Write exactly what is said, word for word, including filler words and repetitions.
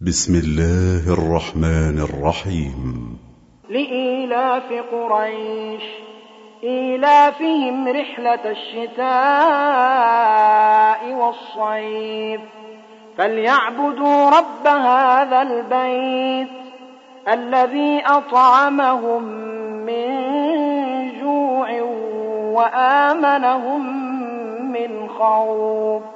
بسم الله الرحمن الرحيم. لإيلاف قريش إيلافهم رحلة الشتاء والصيف فليعبدوا رب هذا البيت الذي أطعمهم من جوع وآمنهم من خوف.